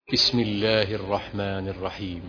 بسم الله الرحمن الرحيم.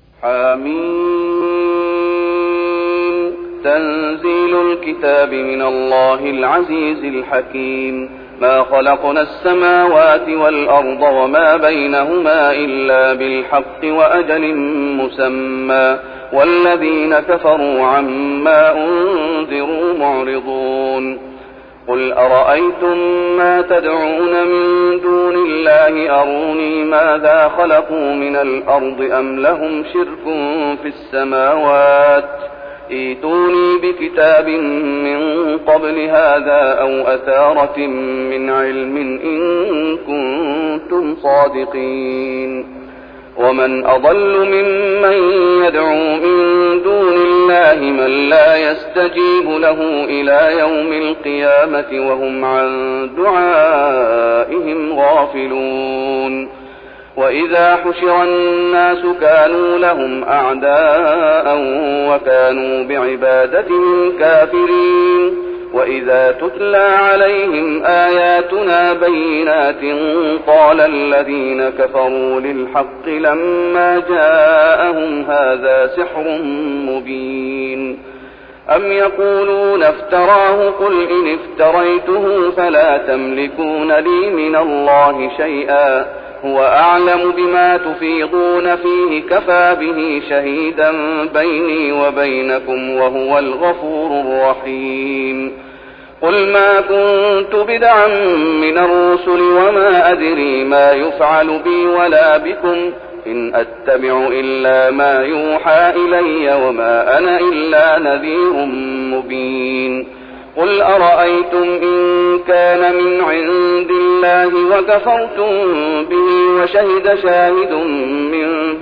حميم. تنزيل الكتاب من الله العزيز الحكيم. ما خلقنا السماوات والأرض وما بينهما إلا بالحق وأجل مسمى والذين كفروا عما أنذروا معرضون. قل أرأيتم ما تدعون من دون الله أروني ماذا خلقوا من الأرض أم لهم شرك في السماوات ائتوني بكتاب من قبل هذا أو أثارة من علم إن كنتم صادقين. ومن أضل ممن يدعو من دون الله من لا يستجيب له إلى يوم القيامة وهم عن دعائهم غافلون. وإذا حشر الناس كانوا لهم أعداء وكانوا بعبادتهم كافرين. وإذا تتلى عليهم آياتنا بينات قال الذين كفروا للحق لما جاءهم هذا سحر مبين. أم يقولون افتراه قل إن افتريته فلا تملكون لي من الله شيئا هو أعلم بما تفيضون فيه كفى به شهيدا بيني وبينكم وهو الغفور الرحيم. قل ما كنت بدعا من الرسل وما أدري ما يفعل بي ولا بكم إن أتبع إلا ما يوحى إلي وما أنا إلا نذير مبين. قل أرأيتم إن كان من عند الله وكفرتم به وشهد شاهد من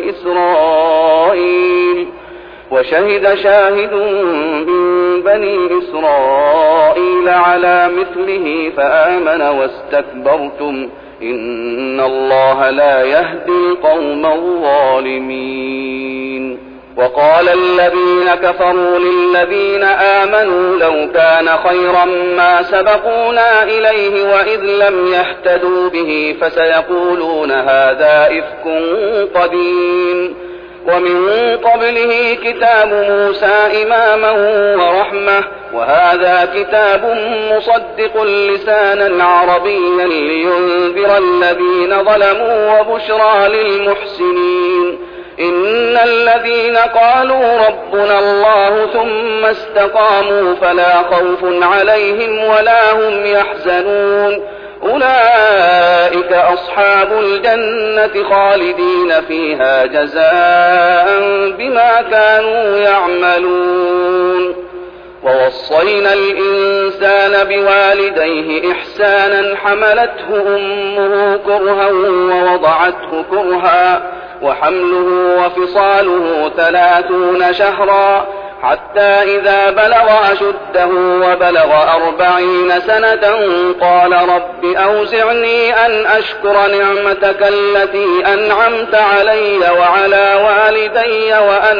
بني إسرائيل على مثله فآمن واستكبرتم إن الله لا يهدي القوم الظالمين. وقال الذين كفروا للذين آمنوا لو كان خيرا ما سبقونا إليه وإذ لم يهتدوا به فسيقولون هذا إفك قديم. ومن قبله كتاب موسى إماما ورحمة وهذا كتاب مصدق لسانا عربيا لينذر الذين ظلموا وبشرى للمحسنين. إن الذين قالوا ربنا الله ثم استقاموا فلا خوف عليهم ولا هم يحزنون أولئك أصحاب الجنة خالدين فيها جزاء بما كانوا يعملون. ووصينا الإنسان بوالديه إحسانا حملته أمه كرها ووضعته كرها وحمله وفصاله 30 شهرا حتى إذا بلغ أشده وبلغ 40 سنة قال رب أوزعني أن أشكر نعمتك التي أنعمت علي وعلى والدي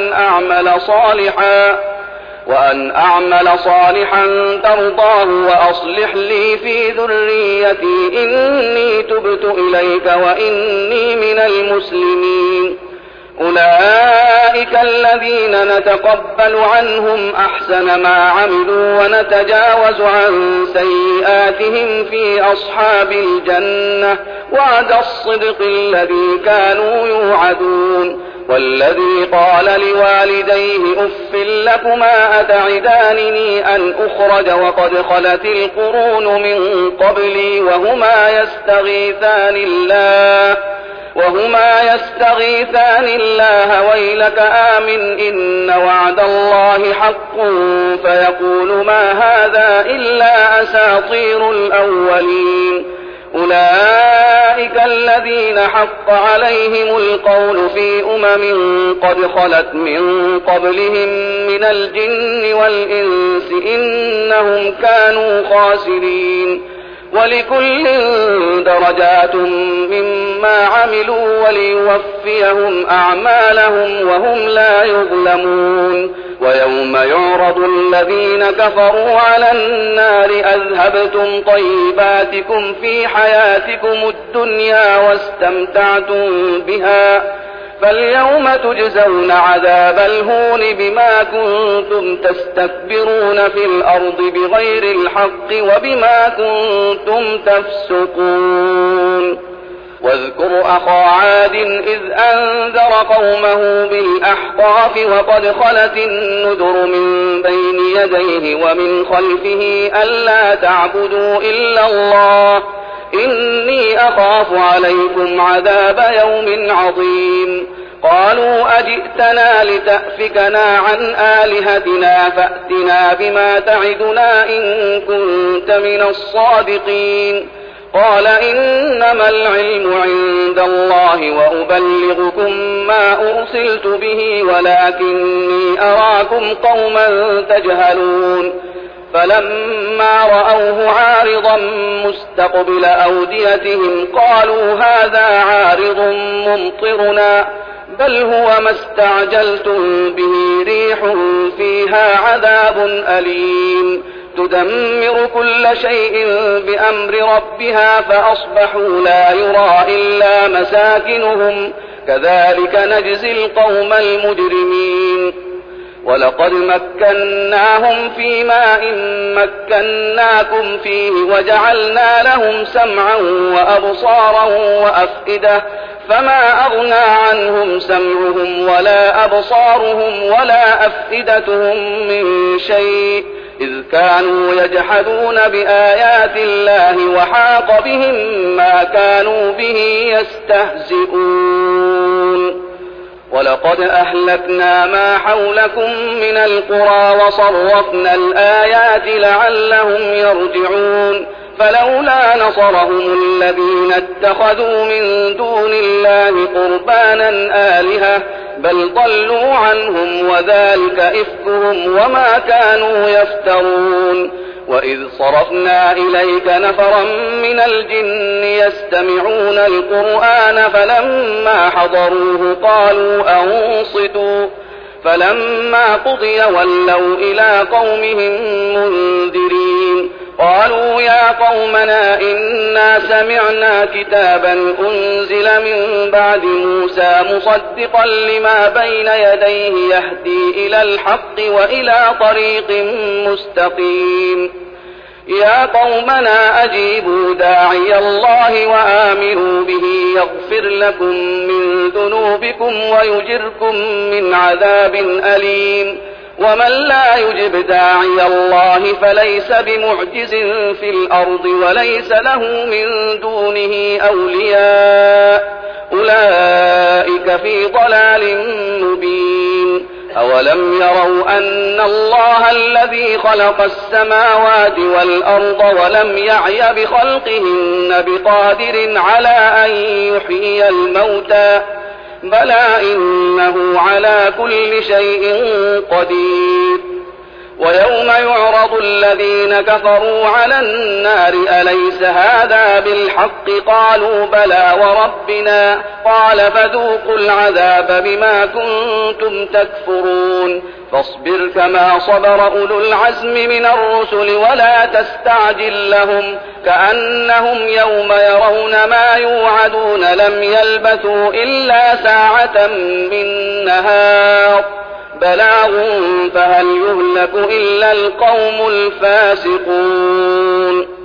وأن أعمل صالحا ترضاه وأصلح لي في ذريتي إني تبت إليك وإني من المسلمين. أولئك الذين نتقبل عنهم أحسن ما عملوا ونتجاوز عن سيئاتهم في أصحاب الجنة وعد الصدق الذي كانوا يوعدون. والذي قال لوالديه أف لكما أتعدانني أن أخرج وقد خلت القرون من قبلي وهما يستغيثان الله ويلك آمن إن وعد الله حق فيقول ما هذا إلا أساطير الأولين. أولئك الذين حق عليهم القول في قد خلت من قبلهم من الجن والإنس إنهم كانوا خاسرين. ولكل درجات مما عملوا وليوفيهم أعمالهم وهم لا يظلمون ويوم يعرض الذين كفروا على النار أذهبتم طيباتكم في حياتكم الدنيا واستمتعتم بها فاليوم تجزون عذاب الهون بما كنتم تستكبرون في الأرض بغير الحق وبما كنتم تفسقون واذكر أخا عاد إذ أنذر قومه بالأحقاف وقد خلت النذر من بين يديه ومن خلفه ألا تعبدوا إلا الله إني أخاف عليكم عذاب يوم عظيم قالوا أجئتنا لتأفكنا عن آلهتنا فأتنا بما تعدنا إن كنت من الصادقين قال إنما العلم عند الله وأبلغكم ما أرسلت به ولكني أراكم قوما تجهلون فلما رأوه عارضا مستقبل أوديتهم قالوا هذا عارض ممطرنا بل هو ما استعجلتم به ريح فيها عذاب أليم تدمر كل شيء بأمر ربها فأصبحوا لا يرى إلا مساكنهم كذلك نجزي القوم المجرمين ولقد مكناهم في ماء مكناكم فيه وجعلنا لهم سمعا وأبصارا وأفئدة فما أغنى عنهم سمعهم ولا أبصارهم ولا أفئدتهم من شيء إذ كانوا يجحدون بآيات الله وحاق بهم ما كانوا به يستهزئون ولقد أهلكنا ما حولكم من القرى وصرفنا الآيات لعلهم يرجعون فلولا نصرهم الذين اتخذوا من دون الله قربانا آلهة بل ضلوا عنهم وذلك إفكهم وما كانوا يفترون وإذ صرفنا إليك نفرا من الجن يستمعون القرآن فلما حضروه قالوا أنصتوا فلما قضي ولوا إلى قومهم منذرين قالوا يا قومنا إنا سمعنا كتابا أنزل من بعد موسى مصدقا لما بين يديه يهدي إلى الحق وإلى طريق مستقيم يا قومنا أجيبوا داعي الله وآمنوا به يغفر لكم من ذنوبكم ويجركم من عذاب أليم ومن لا يجب داعي الله فليس بمعجز في الأرض وليس له من دونه أولياء أولئك في ضلال مبين أولم يروا أن الله الذي خلق السماوات والأرض ولم يعي بخلقهن بقادر على أن يحيي الموتى بلى إنه على كل شيء قدير ويوم يعرض الذين كفروا على النار أليس هذا بالحق قالوا بلى وربنا قال فذوقوا العذاب بما كنتم تكفرون فاصبر كما صبر أولو العزم من الرسل ولا تستعجل لهم كأنهم يوم يرون ما يوعدون لم يلبثوا إلا ساعة من نهار بلاغ فهل يهلك إلا القوم الفاسقون